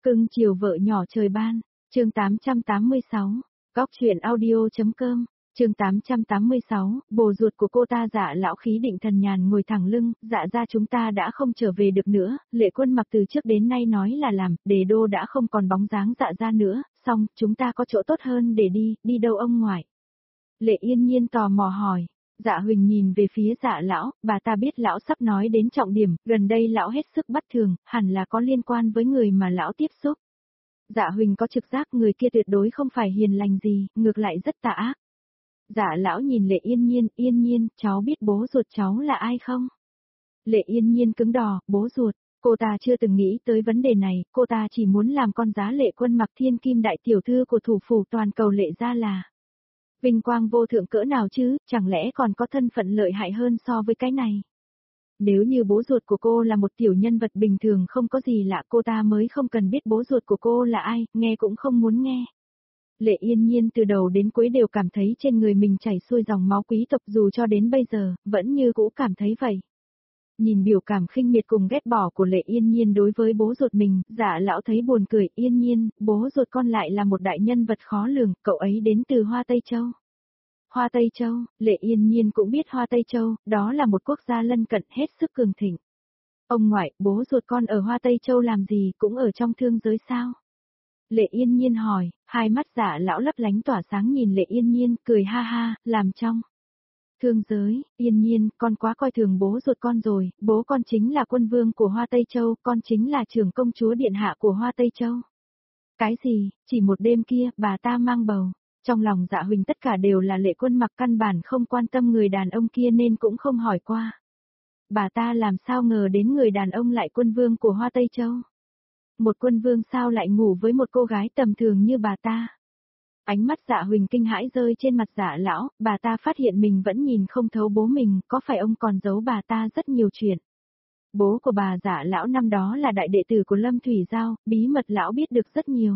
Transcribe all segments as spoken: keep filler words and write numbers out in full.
Cưng chiều vợ nhỏ trời ban, chương tám trăm tám mươi sáu, Góc truyện audio.com, chương tám trăm tám mươi sáu, bồ ruột của cô ta Dạ lão khí định thần nhàn ngồi thẳng lưng, dạ ra chúng ta đã không trở về được nữa, Lệ Quân mặc từ trước đến nay nói là làm, Đề đô đã không còn bóng dáng dạ ra nữa, xong, chúng ta có chỗ tốt hơn để đi, đi đâu ông ngoại? Lệ Yên Nhiên tò mò hỏi. Dạ Huỳnh nhìn về phía dạ lão, bà ta biết lão sắp nói đến trọng điểm, gần đây lão hết sức bất thường, hẳn là có liên quan với người mà lão tiếp xúc. Dạ Huỳnh có trực giác người kia tuyệt đối không phải hiền lành gì, ngược lại rất tà ác. Dạ lão nhìn Lệ Yên Nhiên, Yên Nhiên, cháu biết bố ruột cháu là ai không? Lệ Yên Nhiên cứng đỏ, bố ruột, cô ta chưa từng nghĩ tới vấn đề này, cô ta chỉ muốn làm con giá Lệ Quân mặc thiên kim đại tiểu thư của thủ phủ toàn cầu Lệ gia là. Vinh quang vô thượng cỡ nào chứ, chẳng lẽ còn có thân phận lợi hại hơn so với cái này? Nếu như bố ruột của cô là một tiểu nhân vật bình thường không có gì lạ cô ta mới không cần biết bố ruột của cô là ai, nghe cũng không muốn nghe. Lệ Yên Nhiên từ đầu đến cuối đều cảm thấy trên người mình chảy xuôi dòng máu quý tộc dù cho đến bây giờ, vẫn như cũ cảm thấy vậy. Nhìn biểu cảm khinh miệt cùng ghét bỏ của Lệ Yên Nhiên đối với bố ruột mình, Dạ lão thấy buồn cười. Yên Nhiên, bố ruột con lại là một đại nhân vật khó lường, cậu ấy đến từ Hoa Tây Châu. Hoa Tây Châu, Lệ Yên Nhiên cũng biết Hoa Tây Châu, đó là một quốc gia lân cận hết sức cường thịnh. Ông ngoại, bố ruột con ở Hoa Tây Châu làm gì, cũng ở trong thương giới sao? Lệ Yên Nhiên hỏi, hai mắt Dạ lão lấp lánh tỏa sáng nhìn Lệ Yên Nhiên, cười ha ha, làm trong. Thương giới, Yên Nhiên, con quá coi thường bố ruột con rồi, bố con chính là quân vương của Hoa Tây Châu, con chính là trưởng công chúa điện hạ của Hoa Tây Châu. Cái gì, chỉ một đêm kia, bà ta mang bầu. Trong lòng Dạ Huỳnh tất cả đều là Lệ Quân mặc căn bản không quan tâm người đàn ông kia nên cũng không hỏi qua. Bà ta làm sao ngờ đến người đàn ông lại quân vương của Hoa Tây Châu. Một quân vương sao lại ngủ với một cô gái tầm thường như bà ta. Ánh mắt Dạ Huỳnh kinh hãi rơi trên mặt Dạ lão, bà ta phát hiện mình vẫn nhìn không thấu bố mình, có phải ông còn giấu bà ta rất nhiều chuyện. Bố của bà Dạ lão năm đó là đại đệ tử của Lâm Thủy Giao, bí mật lão biết được rất nhiều.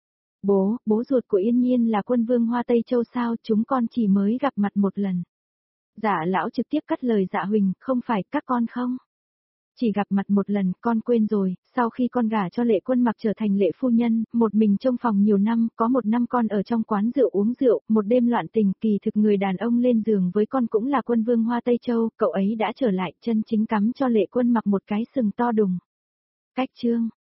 Bố, bố ruột của Yên Nhiên là quân vương Hoa Tây Châu sao, chúng con chỉ mới gặp mặt một lần. Dạ lão trực tiếp cắt lời Dạ Huỳnh, không phải các con không? Chỉ gặp mặt một lần, con quên rồi, sau khi con gả cho Lệ Quân mặc trở thành Lệ phu nhân, một mình trong phòng nhiều năm, có một năm con ở trong quán rượu uống rượu, một đêm loạn tình, kỳ thực người đàn ông lên giường với con cũng là quân vương Hoa Tây Châu, cậu ấy đã trở lại, chân chính cắm cho Lệ Quân mặc một cái sừng to đùng. Cách chương,